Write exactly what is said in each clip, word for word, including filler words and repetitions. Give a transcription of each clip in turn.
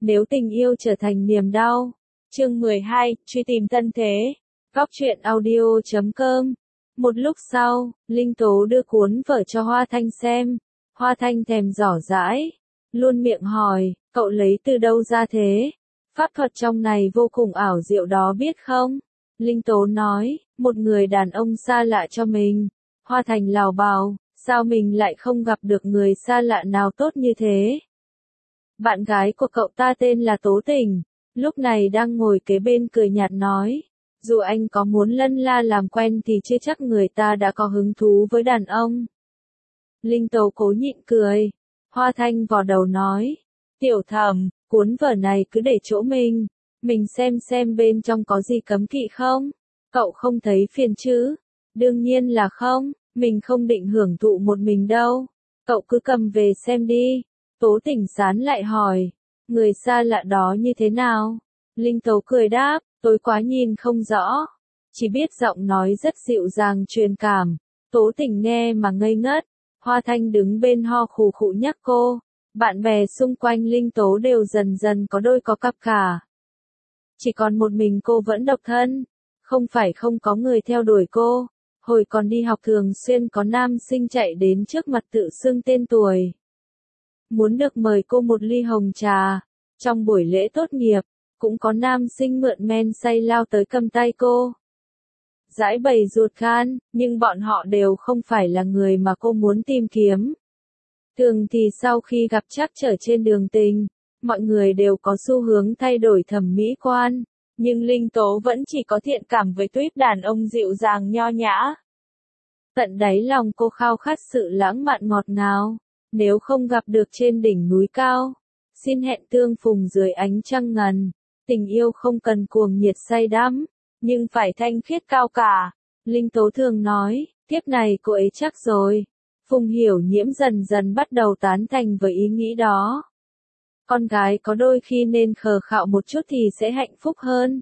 Nếu tình yêu trở thành niềm đau. Chương mười hai, truy tìm tân thế. Góc truyện audio chấm com. Một lúc sau, Linh Tố đưa cuốn vở cho Hoa Thanh xem. Hoa Thanh thèm giỏ dãi, luôn miệng hỏi, cậu lấy từ đâu ra thế? Pháp thuật trong này vô cùng ảo diệu đó biết không? Linh Tố nói, một người đàn ông xa lạ cho mình. Hoa Thanh lào bào, sao mình lại không gặp được người xa lạ nào tốt như thế? Bạn gái của cậu ta tên là Tố Tình, lúc này đang ngồi kế bên cười nhạt nói, dù anh có muốn lân la làm quen thì chưa chắc người ta đã có hứng thú với đàn ông. Linh Tố cố nhịn cười, Hoa Thanh vò đầu nói, tiểu thẩm, cuốn vở này cứ để chỗ mình, mình xem xem bên trong có gì cấm kỵ không, cậu không thấy phiền chứ? Đương nhiên là không, mình không định hưởng thụ một mình đâu, cậu cứ cầm về xem đi. Tố Tình sán lại hỏi, người xa lạ đó như thế nào? Linh Tố cười đáp, tôi quá nhìn không rõ, chỉ biết giọng nói rất dịu dàng truyền cảm. Tố Tình nghe mà ngây ngất, Hoa Thanh đứng bên ho khù khụ nhắc cô, bạn bè xung quanh Linh Tố đều dần dần có đôi có cặp cả. Chỉ còn một mình cô vẫn độc thân, không phải không có người theo đuổi cô, hồi còn đi học thường xuyên có nam sinh chạy đến trước mặt tự xưng tên tuổi. Muốn được mời cô một ly hồng trà, trong buổi lễ tốt nghiệp, cũng có nam sinh mượn men say lao tới cầm tay cô. Giãi bày ruột gan, nhưng bọn họ đều không phải là người mà cô muốn tìm kiếm. Thường thì sau khi gặp trắc trở trên đường tình, mọi người đều có xu hướng thay đổi thẩm mỹ quan, nhưng Linh Tố vẫn chỉ có thiện cảm với tuýp đàn ông dịu dàng nho nhã. Tận đáy lòng cô khao khát sự lãng mạn ngọt ngào. Nếu không gặp được trên đỉnh núi cao, xin hẹn tương phùng dưới ánh trăng ngần. Tình yêu không cần cuồng nhiệt say đắm, nhưng phải thanh khiết cao cả. Linh Tố thường nói, tiếp này cô ấy chắc rồi. Phùng Hiểu Nhiễm dần dần bắt đầu tán thành với ý nghĩ đó. Con gái có đôi khi nên khờ khạo một chút thì sẽ hạnh phúc hơn.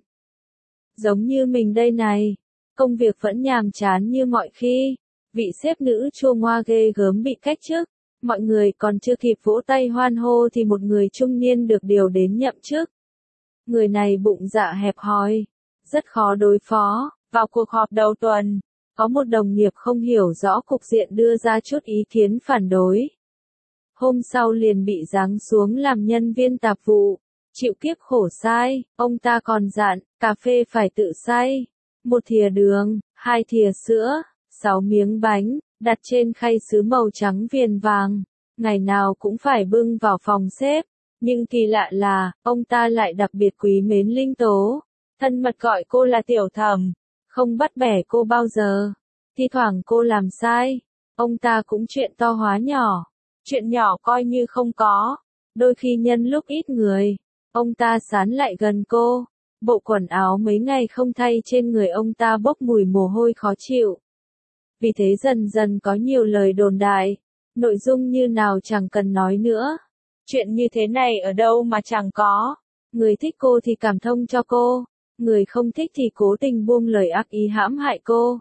Giống như mình đây này, công việc vẫn nhàm chán như mọi khi. Vị sếp nữ chua ngoa ghê gớm bị cách chức. Mọi người còn chưa kịp vỗ tay hoan hô thì một người trung niên được điều đến nhậm chức. Người này bụng dạ hẹp hòi, rất khó đối phó. Vào cuộc họp đầu tuần, có một đồng nghiệp không hiểu rõ cục diện đưa ra chút ý kiến phản đối. Hôm sau liền bị giáng xuống làm nhân viên tạp vụ, chịu kiếp khổ sai. Ông ta còn dặn, cà phê phải tự xay, một thìa đường, hai thìa sữa, sáu miếng bánh, đặt trên khay sứ màu trắng viền vàng, ngày nào cũng phải bưng vào phòng sếp. Nhưng kỳ lạ là, ông ta lại đặc biệt quý mến Linh Tố, thân mật gọi cô là tiểu thẩm, không bắt bẻ cô bao giờ. Thi thoảng cô làm sai, ông ta cũng chuyện to hóa nhỏ, chuyện nhỏ coi như không có. Đôi khi nhân lúc ít người, ông ta sán lại gần cô, bộ quần áo mấy ngày không thay trên người ông ta bốc mùi mồ hôi khó chịu. Vì thế dần dần có nhiều lời đồn đại, nội dung như nào chẳng cần nói nữa. Chuyện như thế này ở đâu mà chẳng có. Người thích cô thì cảm thông cho cô, người không thích thì cố tình buông lời ác ý hãm hại cô.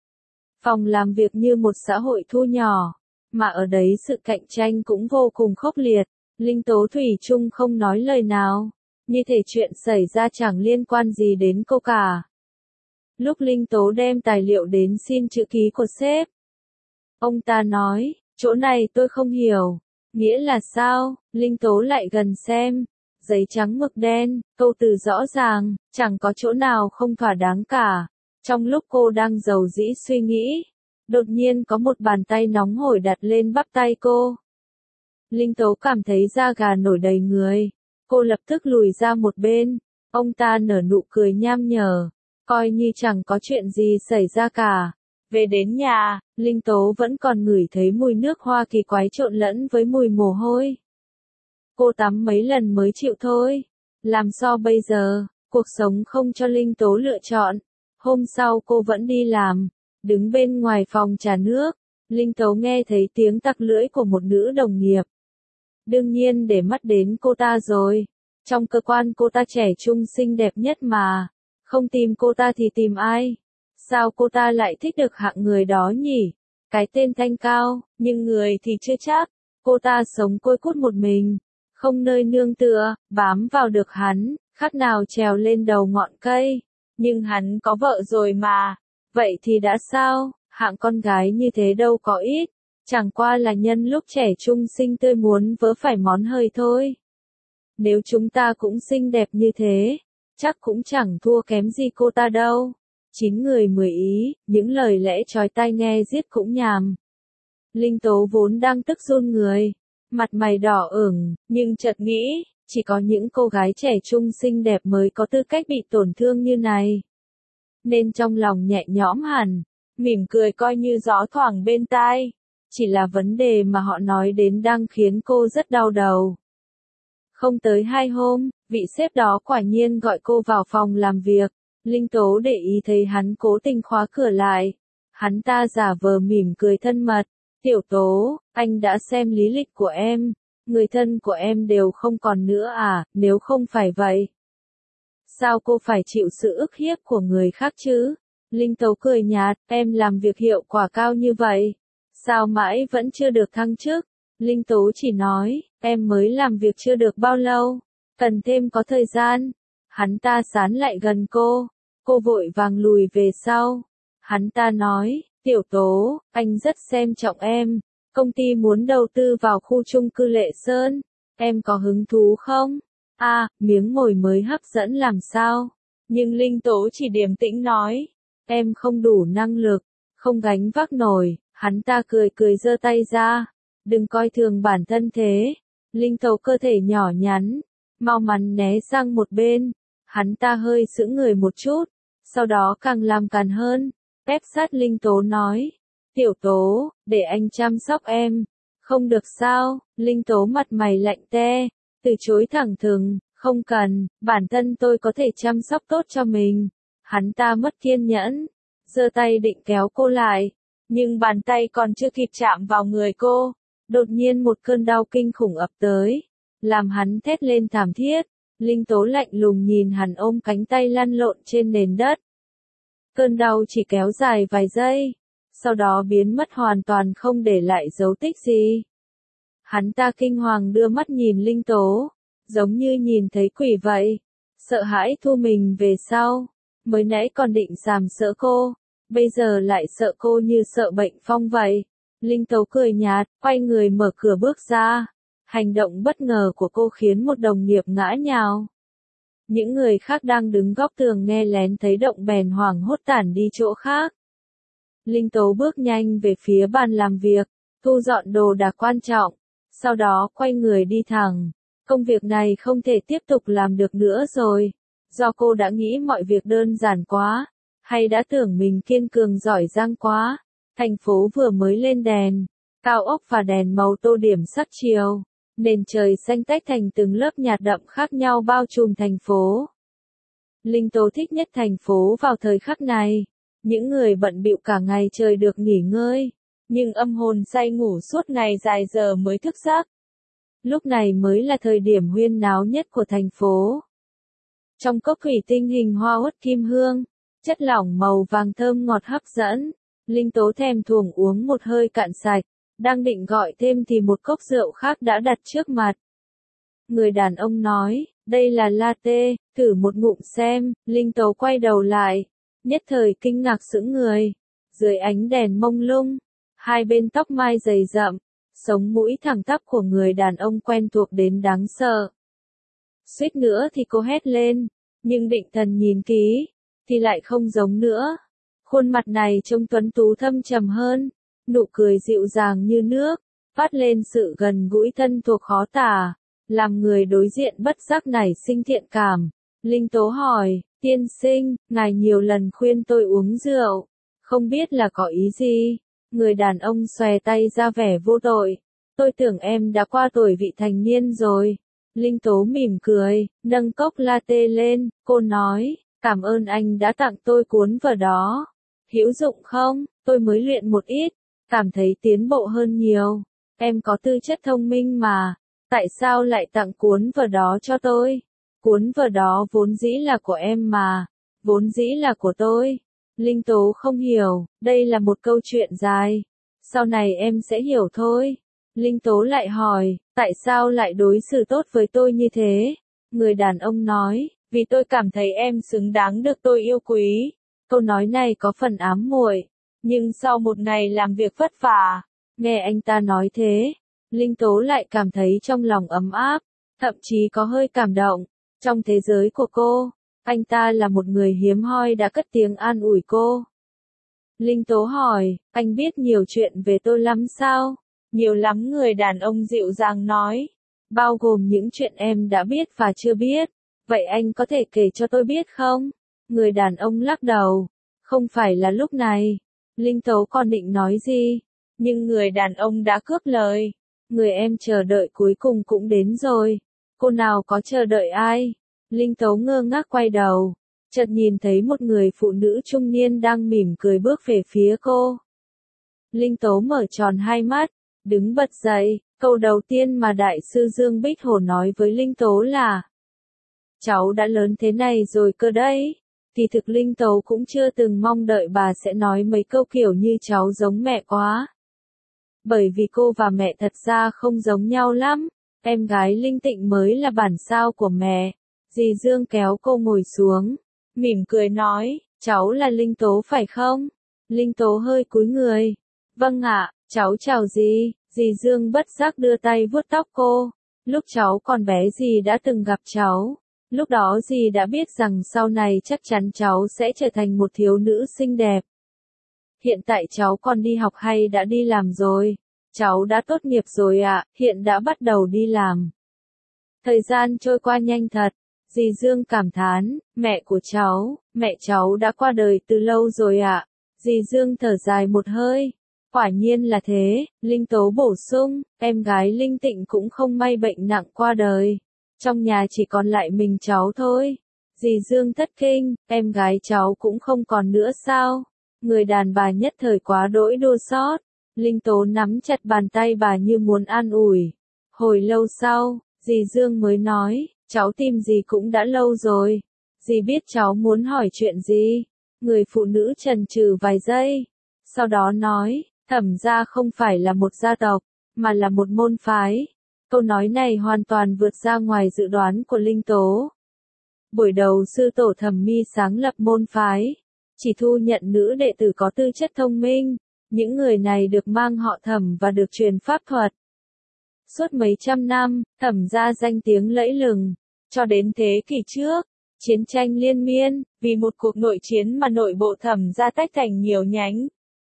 Phòng làm việc như một xã hội thu nhỏ, mà ở đấy sự cạnh tranh cũng vô cùng khốc liệt. Linh Tố thủy chung không nói lời nào, như thể chuyện xảy ra chẳng liên quan gì đến cô cả. Lúc Linh Tố đem tài liệu đến xin chữ ký của sếp, ông ta nói, chỗ này tôi không hiểu, nghĩa là sao? Linh Tố lại gần xem, giấy trắng mực đen, câu từ rõ ràng, chẳng có chỗ nào không thỏa đáng cả. Trong lúc cô đang dầu dĩ suy nghĩ, đột nhiên có một bàn tay nóng hổi đặt lên bắp tay cô. Linh Tố cảm thấy da gà nổi đầy người, cô lập tức lùi ra một bên, ông ta nở nụ cười nham nhở. Coi như chẳng có chuyện gì xảy ra cả. Về đến nhà, Linh Tố vẫn còn ngửi thấy mùi nước hoa kỳ quái trộn lẫn với mùi mồ hôi. Cô tắm mấy lần mới chịu thôi. Làm sao bây giờ, cuộc sống không cho Linh Tố lựa chọn. Hôm sau cô vẫn đi làm, đứng bên ngoài phòng trà nước. Linh Tố nghe thấy tiếng tặc lưỡi của một nữ đồng nghiệp. Đương nhiên để mắt đến cô ta rồi. Trong cơ quan cô ta trẻ trung xinh đẹp nhất mà. Không tìm cô ta thì tìm ai? Sao cô ta lại thích được hạng người đó nhỉ? Cái tên thanh cao, nhưng người thì chưa chắc. Cô ta sống côi cút một mình, không nơi nương tựa, bám vào được hắn, khác nào trèo lên đầu ngọn cây. Nhưng hắn có vợ rồi mà, vậy thì đã sao, hạng con gái như thế đâu có ít, chẳng qua là nhân lúc trẻ trung xinh tươi muốn vớ phải món hời thôi. Nếu chúng ta cũng xinh đẹp như thế, chắc cũng chẳng thua kém gì cô ta đâu. Chín người mười ý, những lời lẽ chói tai nghe giết cũng nhàm. Linh Tố vốn đang tức run người, mặt mày đỏ ửng, nhưng chợt nghĩ, chỉ có những cô gái trẻ trung xinh đẹp mới có tư cách bị tổn thương như này. Nên trong lòng nhẹ nhõm hẳn, mỉm cười coi như gió thoảng bên tai. Chỉ là vấn đề mà họ nói đến đang khiến cô rất đau đầu. Không tới hai hôm, vị sếp đó quả nhiên gọi cô vào phòng làm việc. Linh Tố để ý thấy hắn cố tình khóa cửa lại. Hắn ta giả vờ mỉm cười thân mật. Tiểu Tố, anh đã xem lý lịch của em. Người thân của em đều không còn nữa à, nếu không phải vậy. Sao cô phải chịu sự ức hiếp của người khác chứ? Linh Tố cười nhạt, em làm việc hiệu quả cao như vậy. Sao mãi vẫn chưa được thăng chức? Linh Tố chỉ nói, em mới làm việc chưa được bao lâu. Cần thêm có thời gian. Hắn ta sán lại gần cô. Cô vội vàng lùi về sau. Hắn ta nói, Tiểu Tố, anh rất xem trọng em. Công ty muốn đầu tư vào khu chung cư Lệ Sơn. Em có hứng thú không? À, miếng mồi mới hấp dẫn làm sao? Nhưng Linh Tố chỉ điềm tĩnh nói, em không đủ năng lực, không gánh vác nổi. Hắn ta cười cười giơ tay ra. Đừng coi thường bản thân thế. Linh Tố cơ thể nhỏ nhắn, mau mắn né sang một bên. Hắn ta hơi sững người một chút, sau đó càng làm càng hơn, ép sát Linh Tố nói, Tiểu Tố, để anh chăm sóc em. Không được sao? Linh Tố mặt mày lạnh te, từ chối thẳng thừng, không cần, bản thân tôi có thể chăm sóc tốt cho mình. Hắn ta mất kiên nhẫn, giơ tay định kéo cô lại, nhưng bàn tay còn chưa kịp chạm vào người cô, đột nhiên một cơn đau kinh khủng ập tới, làm hắn thét lên thảm thiết. Linh Tố lạnh lùng nhìn hắn ôm cánh tay lăn lộn trên nền đất. Cơn đau chỉ kéo dài vài giây, sau đó biến mất hoàn toàn không để lại dấu tích gì. Hắn ta kinh hoàng đưa mắt nhìn Linh Tố, giống như nhìn thấy quỷ vậy, sợ hãi thu mình về sau, mới nãy còn định sàm sỡ cô, bây giờ lại sợ cô như sợ bệnh phong vậy. Linh Tố cười nhạt, quay người mở cửa bước ra. Hành động bất ngờ của cô khiến một đồng nghiệp ngã nhào. Những người khác đang đứng góc tường nghe lén thấy động bèn hoảng hốt tản đi chỗ khác. Linh Tố bước nhanh về phía bàn làm việc, thu dọn đồ đạc quan trọng, sau đó quay người đi thẳng. Công việc này không thể tiếp tục làm được nữa rồi, do cô đã nghĩ mọi việc đơn giản quá, hay đã tưởng mình kiên cường giỏi giang quá. Thành phố vừa mới lên đèn, cao ốc và đèn màu tô điểm sắc chiều. Nền trời xanh tách thành từng lớp nhạt đậm khác nhau bao trùm thành phố. Linh Tố thích nhất thành phố vào thời khắc này. Những người bận bịu cả ngày trời được nghỉ ngơi, nhưng âm hồn say ngủ suốt ngày dài giờ mới thức giấc. Lúc này mới là thời điểm huyên náo nhất của thành phố. Trong cốc thủy tinh hình hoa uất kim hương, chất lỏng màu vàng thơm ngọt hấp dẫn. Linh Tố thèm thuồng uống một hơi cạn sạch. Đang định gọi thêm thì một cốc rượu khác đã đặt trước mặt. Người đàn ông nói, đây là latte, thử một ngụm xem. Linh Tố quay đầu lại, nhất thời kinh ngạc sững người. Dưới ánh đèn mông lung, hai bên tóc mai dày rậm, sống mũi thẳng tắp của người đàn ông quen thuộc đến đáng sợ. Suýt nữa thì cô hét lên, nhưng định thần nhìn kỹ, thì lại không giống nữa. Khuôn mặt này trông tuấn tú thâm trầm hơn. Nụ cười dịu dàng như nước, phát lên sự gần gũi thân thuộc khó tả, làm người đối diện bất giác nảy sinh thiện cảm. Linh Tố hỏi, tiên sinh, ngài nhiều lần khuyên tôi uống rượu, không biết là có ý gì? Người đàn ông xòe tay ra vẻ vô tội, tôi tưởng em đã qua tuổi vị thành niên rồi. Linh Tố mỉm cười, nâng cốc latte lên, cô nói, cảm ơn anh đã tặng tôi cuốn vở đó. Hữu dụng không? Tôi mới luyện một ít. Cảm thấy tiến bộ hơn nhiều. Em có tư chất thông minh mà. Tại sao lại tặng cuốn vở đó cho tôi? Cuốn vở đó vốn dĩ là của em mà. Vốn dĩ là của tôi. Linh Tố không hiểu. Đây là một câu chuyện dài. Sau này em sẽ hiểu thôi. Linh Tố lại hỏi, tại sao lại đối xử tốt với tôi như thế? Người đàn ông nói, vì tôi cảm thấy em xứng đáng được tôi yêu quý. Câu nói này có phần ám muội, nhưng sau một ngày làm việc vất vả, nghe anh ta nói thế, Linh Tố lại cảm thấy trong lòng ấm áp, thậm chí có hơi cảm động. Trong thế giới của cô, anh ta là một người hiếm hoi đã cất tiếng an ủi cô. Linh Tố hỏi, anh biết nhiều chuyện về tôi lắm sao? Nhiều lắm, người đàn ông dịu dàng nói. Bao gồm những chuyện em đã biết và chưa biết. Vậy anh có thể kể cho tôi biết không? Người đàn ông lắc đầu. Không phải là lúc này. Linh Tố còn định nói gì? Nhưng người đàn ông đã cướp lời. Người em chờ đợi cuối cùng cũng đến rồi. Cô nào có chờ đợi ai? Linh Tố ngơ ngác quay đầu. Chợt nhìn thấy một người phụ nữ trung niên đang mỉm cười bước về phía cô. Linh Tố mở tròn hai mắt, đứng bật dậy, câu đầu tiên mà Đại sư Dương Bích Hồ nói với Linh Tố là: cháu đã lớn thế này rồi cơ đấy. Thì thực Linh Tố cũng chưa từng mong đợi bà sẽ nói mấy câu kiểu như cháu giống mẹ quá. Bởi vì cô và mẹ thật ra không giống nhau lắm, em gái Linh Tịnh mới là bản sao của mẹ. Dì Dương kéo cô ngồi xuống, mỉm cười nói, cháu là Linh Tố phải không? Linh Tố hơi cúi người. Vâng ạ, cháu chào dì. Dì Dương bất giác đưa tay vuốt tóc cô. Lúc cháu còn bé dì đã từng gặp cháu. Lúc đó dì đã biết rằng sau này chắc chắn cháu sẽ trở thành một thiếu nữ xinh đẹp. Hiện tại cháu còn đi học hay đã đi làm rồi? Cháu đã tốt nghiệp rồi ạ, hiện đã bắt đầu đi làm. Thời gian trôi qua nhanh thật. Dì Dương cảm thán, mẹ của cháu, mẹ cháu đã qua đời từ lâu rồi ạ. Dì Dương thở dài một hơi. Quả nhiên là thế, Linh Tố bổ sung, em gái Linh Tịnh cũng không may bệnh nặng qua đời. Trong nhà chỉ còn lại mình cháu thôi. Dì Dương thất kinh, em gái cháu cũng không còn nữa sao? Người đàn bà nhất thời quá đỗi đua xót. Linh Tố nắm chặt bàn tay bà như muốn an ủi. Hồi lâu sau, dì Dương mới nói, cháu tìm dì cũng đã lâu rồi. Dì biết cháu muốn hỏi chuyện gì? Người phụ nữ chần chừ vài giây. Sau đó nói, Thẩm gia không phải là một gia tộc, mà là một môn phái. Câu nói này hoàn toàn vượt ra ngoài dự đoán của Linh Tố. Buổi đầu sư tổ Thẩm Mi sáng lập môn phái, chỉ thu nhận nữ đệ tử có tư chất thông minh. Những người này được mang họ Thẩm và được truyền pháp thuật. Suốt mấy trăm năm, Thẩm gia danh tiếng lẫy lừng, cho đến thế kỷ trước, chiến tranh liên miên, vì một cuộc nội chiến mà nội bộ Thẩm gia tách thành nhiều nhánh.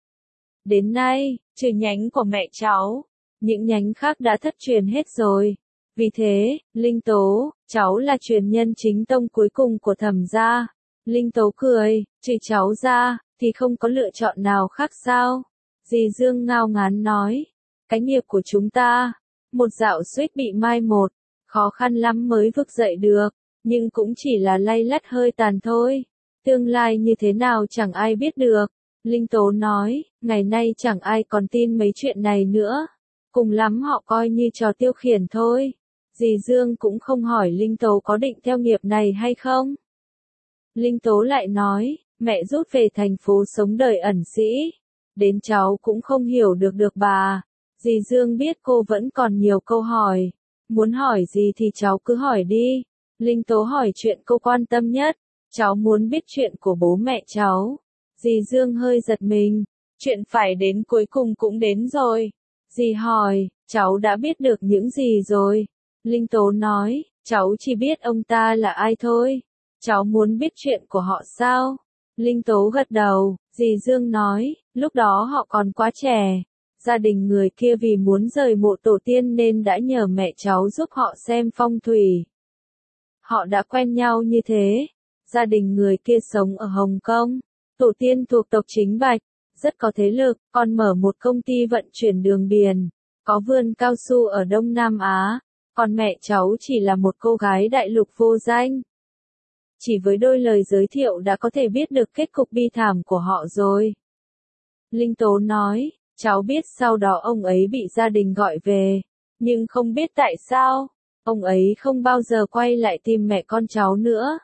Đến nay, trừ nhánh của mẹ cháu, những nhánh khác đã thất truyền hết rồi. Vì thế, Linh Tố, cháu là truyền nhân chính tông cuối cùng của Thẩm gia. Linh Tố cười, trừ cháu ra, thì không có lựa chọn nào khác sao? Dì Dương ngao ngán nói, cái nghiệp của chúng ta, một dạo suýt bị mai một, khó khăn lắm mới vực dậy được, nhưng cũng chỉ là lay lắt hơi tàn thôi. Tương lai như thế nào chẳng ai biết được. Linh Tố nói, ngày nay chẳng ai còn tin mấy chuyện này nữa. Cùng lắm họ coi như trò tiêu khiển thôi. Dì Dương cũng không hỏi Linh Tố có định theo nghiệp này hay không. Linh Tố lại nói, mẹ rút về thành phố sống đời ẩn sĩ. Đến cháu cũng không hiểu được được bà. Dì Dương biết cô vẫn còn nhiều câu hỏi. Muốn hỏi gì thì cháu cứ hỏi đi. Linh Tố hỏi chuyện cô quan tâm nhất. Cháu muốn biết chuyện của bố mẹ cháu. Dì Dương hơi giật mình. Chuyện phải đến cuối cùng cũng đến rồi. Dì hỏi, cháu đã biết được những gì rồi? Linh Tố nói, cháu chỉ biết ông ta là ai thôi. Cháu muốn biết chuyện của họ sao? Linh Tố gật đầu. Dì Dương nói, lúc đó họ còn quá trẻ. Gia đình người kia vì muốn rời mộ tổ tiên nên đã nhờ mẹ cháu giúp họ xem phong thủy. Họ đã quen nhau như thế. Gia đình người kia sống ở Hồng Kông. Tổ tiên thuộc tộc Chính Bạch, rất có thế lực, còn mở một công ty vận chuyển đường biển, có vườn cao su ở Đông Nam Á, còn mẹ cháu chỉ là một cô gái đại lục vô danh. Chỉ với đôi lời giới thiệu đã có thể biết được kết cục bi thảm của họ rồi. Linh Tố nói, cháu biết sau đó ông ấy bị gia đình gọi về, nhưng không biết tại sao, ông ấy không bao giờ quay lại tìm mẹ con cháu nữa.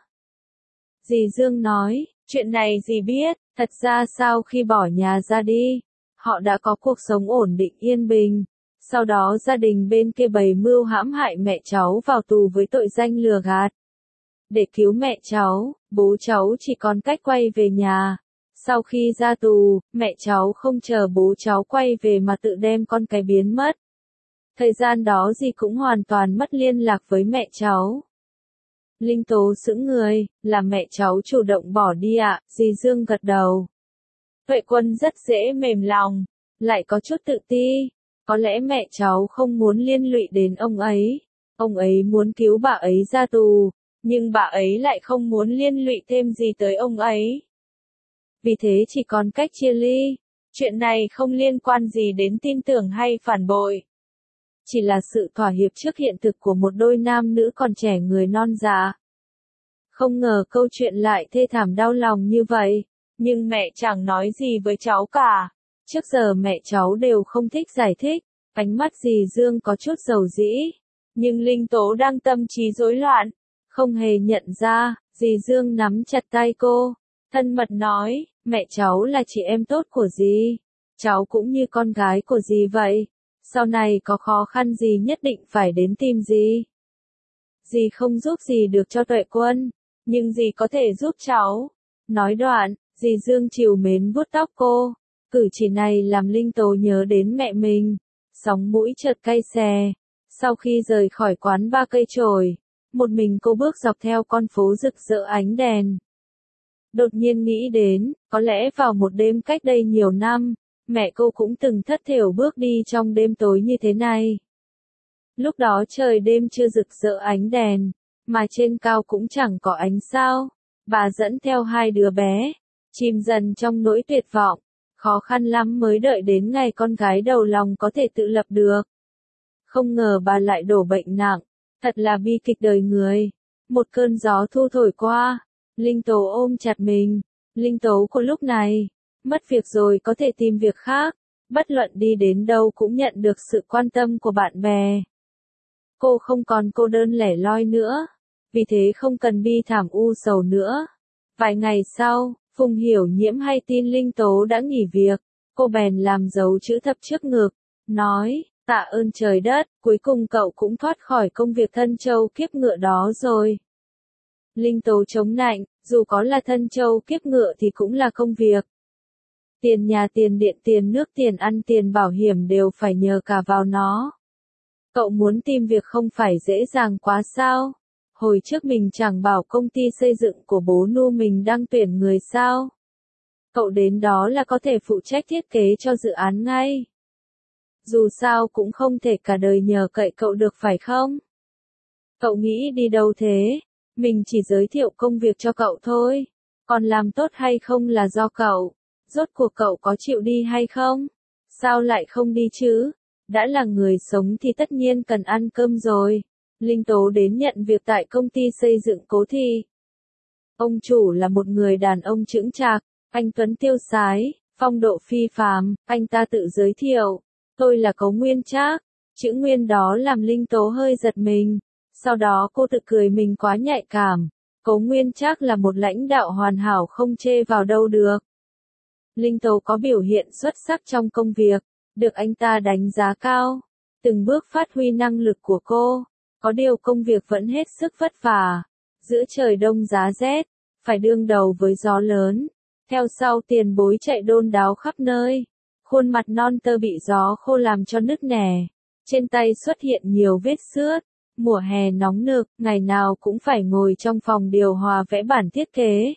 Dì Dương nói, chuyện này dì biết, thật ra sau khi bỏ nhà ra đi, họ đã có cuộc sống ổn định yên bình. Sau đó gia đình bên kia bày mưu hãm hại mẹ cháu vào tù với tội danh lừa gạt. Để cứu mẹ cháu, bố cháu chỉ còn cách quay về nhà. Sau khi ra tù, mẹ cháu không chờ bố cháu quay về mà tự đem con cái biến mất. Thời gian đó dì cũng hoàn toàn mất liên lạc với mẹ cháu. Linh Tố sững người, là mẹ cháu chủ động bỏ đi ạ, à? Dì Dương gật đầu. Tuệ Quân rất dễ mềm lòng, lại có chút tự ti. Có lẽ mẹ cháu không muốn liên lụy đến ông ấy. Ông ấy muốn cứu bà ấy ra tù, nhưng bà ấy lại không muốn liên lụy thêm gì tới ông ấy. Vì thế chỉ còn cách chia ly. Chuyện này không liên quan gì đến tin tưởng hay phản bội. Chỉ là sự thỏa hiệp trước hiện thực của một đôi nam nữ còn trẻ người non dạ. Không ngờ câu chuyện lại thê thảm đau lòng như vậy. Nhưng mẹ chẳng nói gì với cháu cả. Trước giờ mẹ cháu đều không thích giải thích. Ánh mắt dì Dương có chút dầu dĩ. Nhưng Linh Tố đang tâm trí rối loạn. Không hề nhận ra, dì Dương nắm chặt tay cô. Thân mật nói, mẹ cháu là chị em tốt của dì. Cháu cũng như con gái của dì vậy. Sau này có khó khăn gì nhất định phải đến tìm dì. Dì không giúp gì được cho Tuệ Quân, nhưng dì có thể giúp cháu. Nói đoạn, dì Dương trìu mến vuốt tóc cô. Cử chỉ này làm Linh Tố nhớ đến mẹ mình. Sóng mũi chợt cay xè. Sau khi rời khỏi quán ba cây chổi, một mình cô bước dọc theo con phố rực rỡ ánh đèn. Đột nhiên nghĩ đến, có lẽ vào một đêm cách đây nhiều năm, mẹ cô cũng từng thất thểu bước đi trong đêm tối như thế này. Lúc đó trời đêm chưa rực rỡ ánh đèn, mà trên cao cũng chẳng có ánh sao. Bà dẫn theo hai đứa bé, chìm dần trong nỗi tuyệt vọng, khó khăn lắm mới đợi đến ngày con gái đầu lòng có thể tự lập được. Không ngờ bà lại đổ bệnh nặng, thật là bi kịch đời người. Một cơn gió thu thổi qua, Linh Tố ôm chặt mình. Linh Tố của lúc này, mất việc rồi có thể tìm việc khác, bất luận đi đến đâu cũng nhận được sự quan tâm của bạn bè. Cô không còn cô đơn lẻ loi nữa, vì thế không cần bi thảm u sầu nữa. Vài ngày sau, Phùng Hiểu Nhiễm hay tin Linh Tố đã nghỉ việc, cô bèn làm dấu chữ thập trước ngực, nói, tạ ơn trời đất, cuối cùng cậu cũng thoát khỏi công việc thân trâu kiếp ngựa đó rồi. Linh Tố chống nạnh, dù có là thân trâu kiếp ngựa thì cũng là công việc. Tiền nhà tiền điện tiền nước tiền ăn tiền bảo hiểm đều phải nhờ cả vào nó. Cậu muốn tìm việc không phải dễ dàng quá sao? Hồi trước mình chẳng bảo công ty xây dựng của bố Nu mình đang tuyển người sao? Cậu đến đó là có thể phụ trách thiết kế cho dự án ngay. Dù sao cũng không thể cả đời nhờ cậy cậu được phải không? Cậu nghĩ đi đâu thế? Mình chỉ giới thiệu công việc cho cậu thôi. Còn làm tốt hay không là do cậu. Rốt cuộc cậu có chịu đi hay không? Sao lại không đi chứ? Đã là người sống thì tất nhiên cần ăn cơm rồi. Linh Tố đến nhận việc tại công ty xây dựng Cố Thị. Ông chủ là một người đàn ông chững chạc, anh tuấn tiêu sái, phong độ phi phàm. Anh ta tự giới thiệu, tôi là Cố Nguyên Trác. Chữ Nguyên đó làm Linh Tố hơi giật mình. Sau đó cô tự cười mình quá nhạy cảm. Cố Nguyên Trác là một lãnh đạo hoàn hảo không chê vào đâu được. Linh Tố có biểu hiện xuất sắc trong công việc, được anh ta đánh giá cao. Từng bước phát huy năng lực của cô. Có điều công việc vẫn hết sức vất vả. Giữa trời đông giá rét, phải đương đầu với gió lớn. Theo sau tiền bối chạy đôn đáo khắp nơi. Khuôn mặt non tơ bị gió khô làm cho nứt nẻ. Trên tay xuất hiện nhiều vết xước. Mùa hè nóng nực, ngày nào cũng phải ngồi trong phòng điều hòa vẽ bản thiết kế.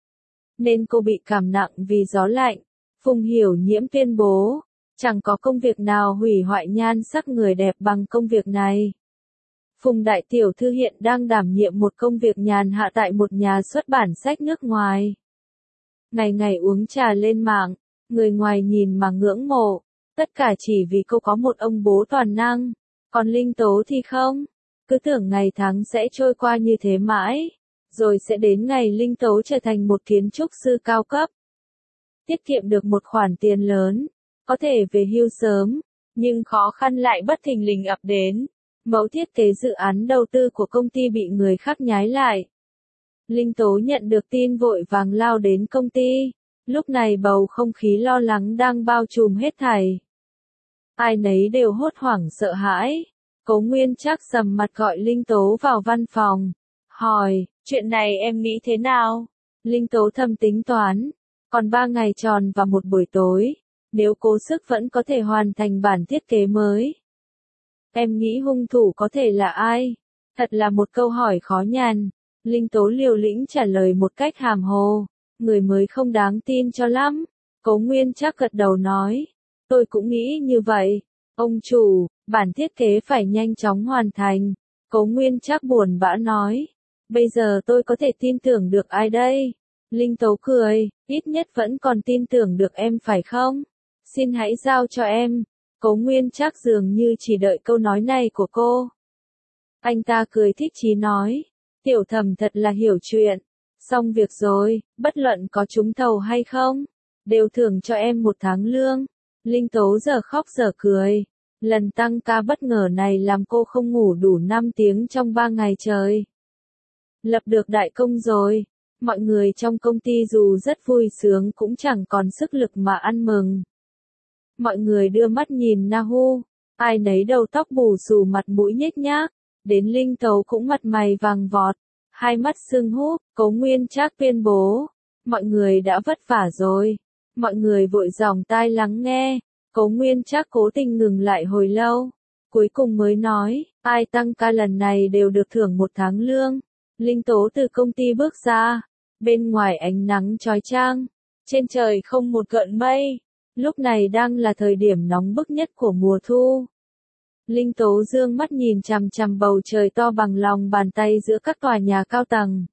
Nên cô bị cảm nặng vì gió lạnh. Phùng Hiểu Nhiễm tuyên bố, chẳng có công việc nào hủy hoại nhan sắc người đẹp bằng công việc này. Phùng đại tiểu thư hiện đang đảm nhiệm một công việc nhàn hạ tại một nhà xuất bản sách nước ngoài. Ngày ngày uống trà lên mạng, người ngoài nhìn mà ngưỡng mộ, tất cả chỉ vì cô có một ông bố toàn năng, còn Linh Tố thì không. Cứ tưởng ngày tháng sẽ trôi qua như thế mãi, rồi sẽ đến ngày Linh Tố trở thành một kiến trúc sư cao cấp. Tiết kiệm được một khoản tiền lớn, có thể về hưu sớm, nhưng khó khăn lại bất thình lình ập đến. Mẫu thiết kế dự án đầu tư của công ty bị người khác nhái lại. Linh Tố nhận được tin vội vàng lao đến công ty. Lúc này bầu không khí lo lắng đang bao trùm hết thảy. Ai nấy đều hốt hoảng sợ hãi. Cố Nguyên Trác sầm mặt gọi Linh Tố vào văn phòng. Hỏi, chuyện này em nghĩ thế nào? Linh Tố thầm tính toán. Còn ba ngày tròn và một buổi tối. Nếu cố sức vẫn có thể hoàn thành bản thiết kế mới. Em nghĩ hung thủ có thể là ai? Thật là một câu hỏi khó nhằn. Linh Tố liều lĩnh trả lời một cách hàm hồ. Người mới không đáng tin cho lắm. Cố Nguyên Trác gật đầu nói. Tôi cũng nghĩ như vậy. Ông chủ, bản thiết kế phải nhanh chóng hoàn thành. Cố Nguyên Trác buồn bã nói. Bây giờ tôi có thể tin tưởng được ai đây? Linh Tố cười, ít nhất vẫn còn tin tưởng được em phải không? Xin hãy giao cho em. Cố Nguyên Trác dường như chỉ đợi câu nói này của cô. Anh ta cười thích chí nói. Tiểu Thẩm thật là hiểu chuyện. Xong việc rồi, bất luận có trúng thầu hay không, đều thưởng cho em một tháng lương. Linh Tố giờ khóc giờ cười. Lần tăng ca bất ngờ này làm cô không ngủ đủ năm tiếng trong ba ngày trời. Lập được đại công rồi. Mọi người trong công ty dù rất vui sướng cũng chẳng còn sức lực mà ăn mừng. Mọi người đưa mắt nhìn Na Hu. Ai nấy đầu tóc bù xù mặt mũi nhếch nhác. Đến Linh Tố cũng mặt mày vàng vọt. Hai mắt sưng húp. Cố Nguyên Trác tuyên bố. Mọi người đã vất vả rồi. Mọi người vội dòng tai lắng nghe. Cố Nguyên Trác cố tình ngừng lại hồi lâu. Cuối cùng mới nói, ai tăng ca lần này đều được thưởng một tháng lương. Linh Tố từ công ty bước ra. Bên ngoài ánh nắng chói chang. Trên trời không một gợn mây. Lúc này đang là thời điểm nóng bức nhất của mùa thu. Linh Tố dương mắt nhìn chằm chằm bầu trời to bằng lòng bàn tay giữa các tòa nhà cao tầng.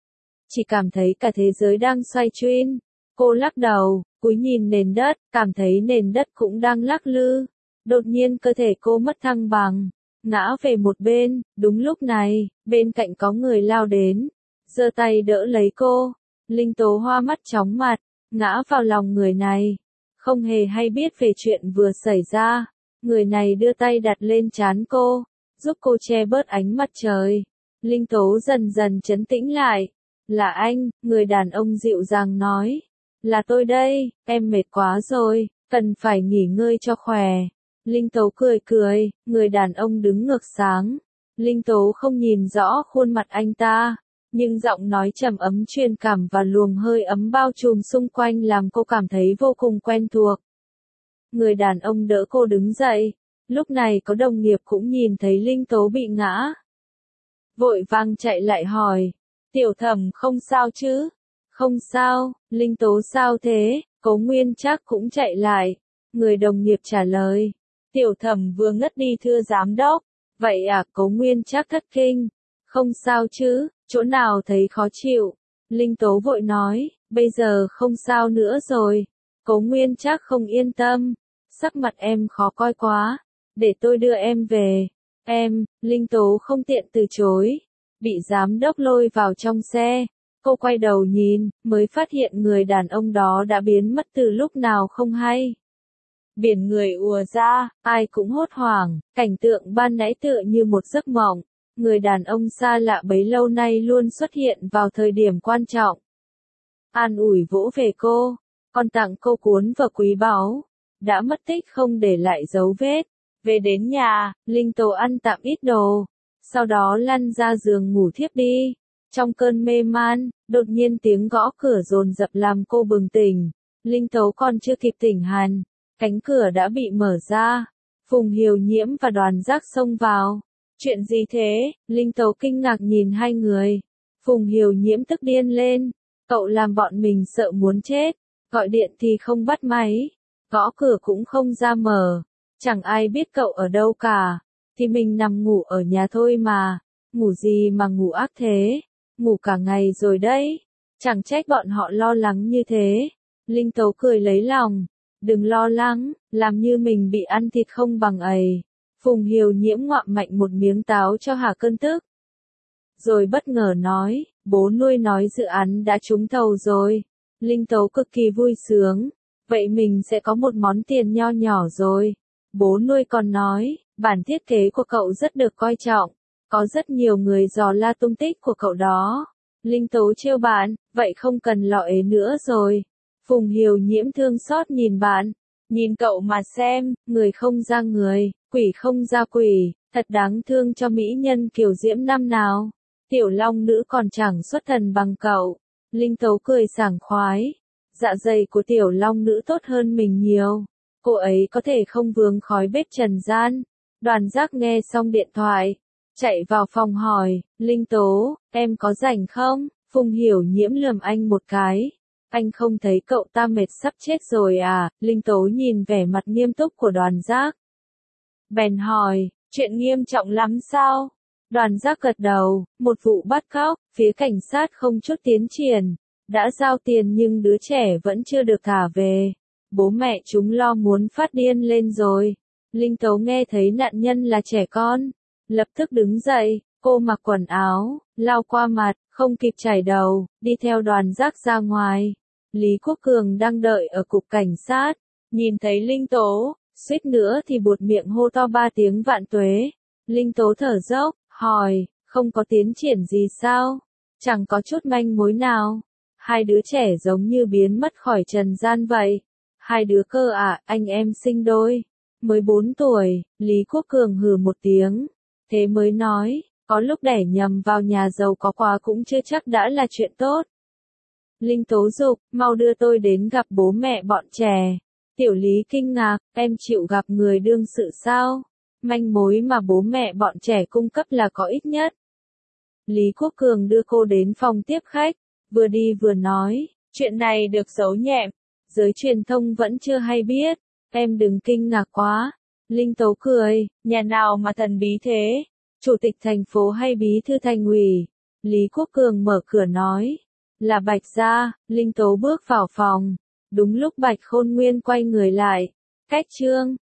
Chỉ cảm thấy cả thế giới đang xoay chuyển. Cô lắc đầu, cúi nhìn nền đất, cảm thấy nền đất cũng đang lắc lư. Đột nhiên cơ thể cô mất thăng bằng, ngã về một bên. Đúng lúc này, bên cạnh có người lao đến, giơ tay đỡ lấy cô. Linh Tố hoa mắt chóng mặt, ngã vào lòng người này. Không hề hay biết về chuyện vừa xảy ra. Người này đưa tay đặt lên trán cô, giúp cô che bớt ánh mặt trời. Linh Tố dần dần trấn tĩnh lại. Là anh, người đàn ông dịu dàng nói. Là tôi đây, em mệt quá rồi, cần phải nghỉ ngơi cho khỏe. Linh Tố cười cười, người đàn ông đứng ngược sáng. Linh Tố không nhìn rõ khuôn mặt anh ta, nhưng giọng nói trầm ấm truyền cảm và luồng hơi ấm bao trùm xung quanh làm cô cảm thấy vô cùng quen thuộc. Người đàn ông đỡ cô đứng dậy. Lúc này có đồng nghiệp cũng nhìn thấy Linh Tố bị ngã. Vội vàng chạy lại hỏi. Tiểu Thẩm không sao chứ? Không sao. Linh Tố sao thế? Cố Nguyên Trác cũng chạy lại. Người đồng nghiệp trả lời. Tiểu Thẩm vừa ngất đi thưa giám đốc. Vậy à? Cố Nguyên Trác thất kinh. Không sao chứ? Chỗ nào thấy khó chịu? Linh Tố vội nói. Bây giờ không sao nữa rồi. Cố Nguyên Trác không yên tâm. Sắc mặt em khó coi quá. Để tôi đưa em về. Em, Linh Tố không tiện từ chối. Bị giám đốc lôi vào trong xe. Cô quay đầu nhìn, mới phát hiện người đàn ông đó đã biến mất từ lúc nào không hay. Biển người ùa ra, ai cũng hốt hoảng, cảnh tượng ban nãy tựa như một giấc mộng. Người đàn ông xa lạ bấy lâu nay luôn xuất hiện vào thời điểm quan trọng. An ủi vỗ về cô, còn tặng cô cuốn vở quý báu. Đã mất tích không để lại dấu vết. Về đến nhà, Linh Tố ăn tạm ít đồ. Sau đó lăn ra giường ngủ thiếp đi. Trong cơn mê man, đột nhiên tiếng gõ cửa dồn dập làm cô bừng tỉnh. Linh Tố còn chưa kịp tỉnh hẳn, cánh cửa đã bị mở ra. Phùng Hiểu Nhiễm và Đoàn Giác xông vào. Chuyện gì thế? Linh Tố kinh ngạc nhìn hai người. Phùng Hiểu Nhiễm tức điên lên. Cậu làm bọn mình sợ muốn chết. Gọi điện thì không bắt máy. Gõ cửa cũng không ra mở. Chẳng ai biết cậu ở đâu cả. Thì mình nằm ngủ ở nhà thôi mà. Ngủ gì mà ngủ ác thế? Ngủ cả ngày rồi đấy. Chẳng trách bọn họ lo lắng như thế. Linh Tố cười lấy lòng. Đừng lo lắng, làm như mình bị ăn thịt không bằng ầy. Phùng Hiểu Nhiễm ngoạm mạnh một miếng táo cho hả cơn tức. Rồi bất ngờ nói, bố nuôi nói dự án đã trúng thầu rồi. Linh Tố cực kỳ vui sướng. Vậy mình sẽ có một món tiền nho nhỏ rồi. Bố nuôi còn nói, bản thiết kế của cậu rất được coi trọng. Có rất nhiều người dò la tung tích của cậu đó. Linh Tố trêu bạn, vậy không cần lo ế nữa rồi. Phùng Hiểu Nhiễm thương xót nhìn bạn. Nhìn cậu mà xem, người không ra người, quỷ không ra quỷ, thật đáng thương cho mỹ nhân kiều diễm năm nào. Tiểu long nữ còn chẳng xuất thần bằng cậu. Linh Tố cười sảng khoái. Dạ dày của tiểu long nữ tốt hơn mình nhiều. Cô ấy có thể không vướng khói bếp trần gian. Đoàn Giác nghe xong điện thoại, chạy vào phòng hỏi, Linh Tố, em có rảnh không? Phùng Hiểu Nhiễm lườm anh một cái. Anh không thấy cậu ta mệt sắp chết rồi à? Linh Tố nhìn vẻ mặt nghiêm túc của Đoàn Giác. Bèn hỏi, chuyện nghiêm trọng lắm sao? Đoàn Giác gật đầu, một vụ bắt cóc, phía cảnh sát không chút tiến triển. Đã giao tiền nhưng đứa trẻ vẫn chưa được thả về. Bố mẹ chúng lo muốn phát điên lên rồi. Linh Tố nghe thấy nạn nhân là trẻ con. Lập tức đứng dậy, cô mặc quần áo, lau qua mặt, không kịp chải đầu, đi theo Đoàn Giác ra ngoài. Lý Quốc Cường đang đợi ở cục cảnh sát. Nhìn thấy Linh Tố, suýt nữa thì buột miệng hô to ba tiếng vạn tuế. Linh Tố thở dốc, hỏi, không có tiến triển gì sao? Chẳng có chút manh mối nào. Hai đứa trẻ giống như biến mất khỏi trần gian vậy. Hai đứa cơ à, anh em sinh đôi. Mới bốn tuổi, Lý Quốc Cường hừ một tiếng. Thế mới nói, có lúc đẻ nhầm vào nhà giàu có quá cũng chưa chắc đã là chuyện tốt. Linh Tố giục, mau đưa tôi đến gặp bố mẹ bọn trẻ. Tiểu Lý kinh ngạc, em chịu gặp người đương sự sao? Manh mối mà bố mẹ bọn trẻ cung cấp là có ít nhất. Lý Quốc Cường đưa cô đến phòng tiếp khách, vừa đi vừa nói, chuyện này được giấu nhẹm, giới truyền thông vẫn chưa hay biết, em đừng kinh ngạc quá. Linh Tố cười, nhà nào mà thần bí thế, chủ tịch thành phố hay bí thư thành ủy? Lý Quốc Cường mở cửa nói, là Bạch Gia. Linh Tố bước vào phòng, đúng lúc Bạch Khôn Nguyên quay người lại, cách chương